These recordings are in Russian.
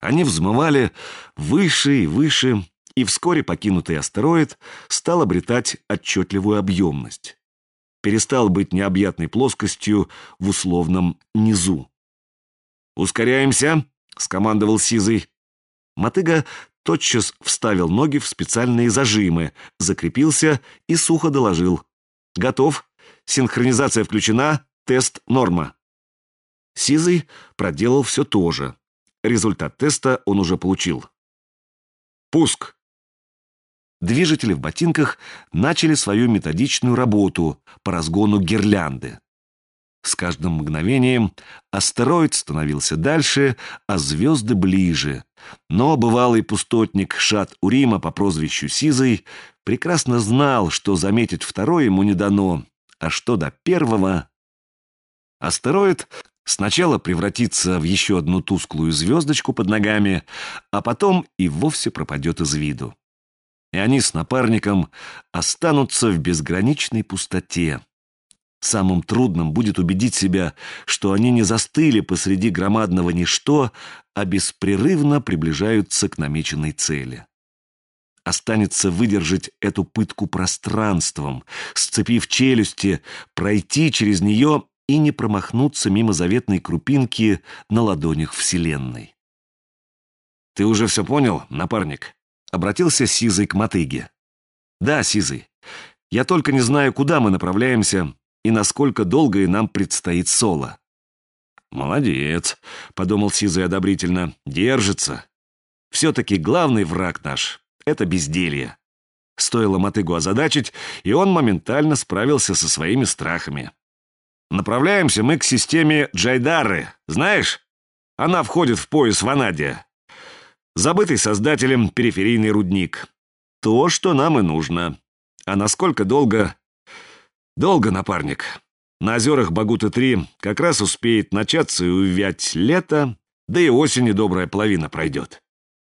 Они взмывали выше и выше, и вскоре покинутый астероид стал обретать отчетливую объемность. Перестал быть необъятной плоскостью в условном низу. «Ускоряемся!» — скомандовал Сизый. Мотыга тотчас вставил ноги в специальные зажимы, закрепился и сухо доложил: «Готов. Синхронизация включена. Тест норма». Сизый проделал все то же. Результат теста он уже получил. «Пуск!» Движители в ботинках начали свою методичную работу по разгону гирлянды. С каждым мгновением астероид становился дальше, а звезды ближе. Но бывалый пустотник Шат-Урима по прозвищу Сизый прекрасно знал, что заметить второй ему не дано, а что до первого... Астероид сначала превратится в еще одну тусклую звездочку под ногами, а потом и вовсе пропадет из виду. И они с напарником останутся в безграничной пустоте. Самым трудным будет убедить себя, что они не застыли посреди громадного ничто, а беспрерывно приближаются к намеченной цели. Останется выдержать эту пытку пространством, сцепив челюсти, пройти через нее и не промахнуться мимо заветной крупинки на ладонях Вселенной. «Ты уже все понял, напарник?» — обратился Сизый к Мотыге. «Да, Сизый. Я только не знаю, куда мы направляемся и насколько долго и нам предстоит соло». «Молодец», — подумал Сизый одобрительно, — «держится. Все-таки главный враг наш — это безделье». Стоило Мотыгу озадачить, и он моментально справился со своими страхами. «Направляемся мы к системе Джайдары. Знаешь, она входит в пояс Ванадия. Забытый создателем периферийный рудник. То, что нам и нужно. А насколько долго... Долго, напарник. На озерах Багуты-3 как раз успеет начаться и увять лето, да и осенью добрая половина пройдет».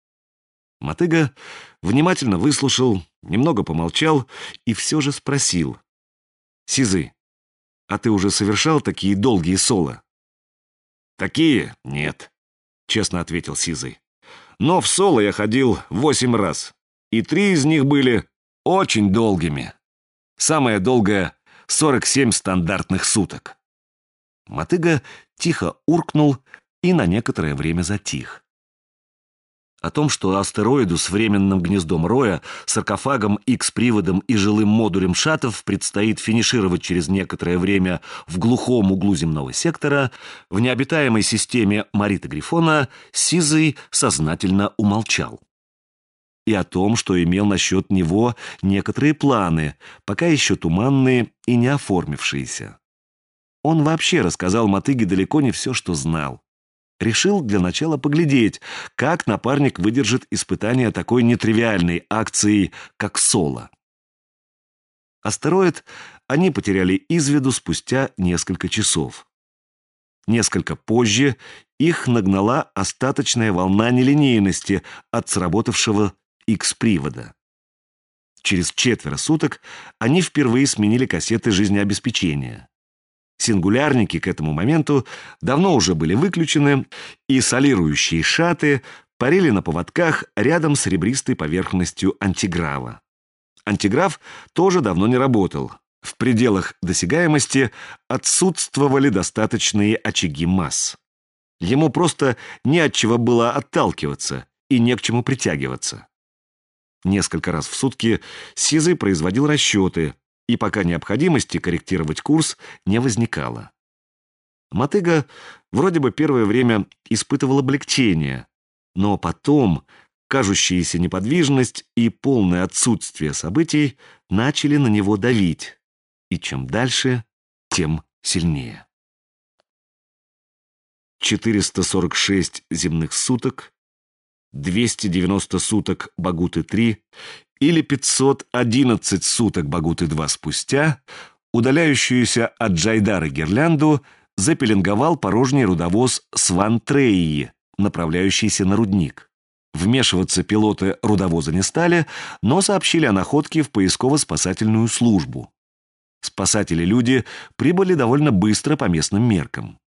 Мотыга внимательно выслушал, немного помолчал и все же спросил: «Сизый, а ты уже совершал такие долгие соло?» «Такие? Нет», — честно ответил Сизый. «Но в соло я ходил 8 раз, и 3 из них были очень долгими. Самое долгое — 47 стандартных суток». Мотыга тихо уркнул и на некоторое время затих. О том, что астероиду с временным гнездом Роя, саркофагом, X-приводом и жилым модулем шатов предстоит финишировать через некоторое время в глухом углу земного сектора, в необитаемой системе Марита Грифона, Сизый сознательно умолчал. И о том, что имел насчет него некоторые планы, пока еще туманные и не оформившиеся. Он вообще рассказал Мотыге далеко не все, что знал. Решил для начала поглядеть, как напарник выдержит испытание такой нетривиальной акции, как соло. Астероид они потеряли из виду спустя несколько часов. Несколько позже их нагнала остаточная волна нелинейности от сработавшего X-привода. Через 4 суток они впервые сменили кассеты жизнеобеспечения. Сингулярники к этому моменту давно уже были выключены, и солирующие шаты парили на поводках рядом с ребристой поверхностью антиграва. Антиграф тоже давно не работал. В пределах досягаемости отсутствовали достаточные очаги масс. Ему просто не от чего было отталкиваться и не к чему притягиваться. Несколько раз в сутки Сизый производил расчеты, и пока необходимости корректировать курс не возникало. Мотыга вроде бы первое время испытывал облегчение, но потом кажущаяся неподвижность и полное отсутствие событий начали на него давить, и чем дальше, тем сильнее. 446 земных суток, 290 суток Багуты-3 или 511 суток Багуты-2 спустя удаляющуюся от Джайдары гирлянду запеленговал порожний рудовоз Сван-Треи, направляющийся на рудник. Вмешиваться пилоты рудовоза не стали, но сообщили о находке в поисково-спасательную службу. Спасатели-люди прибыли довольно быстро по местным меркам.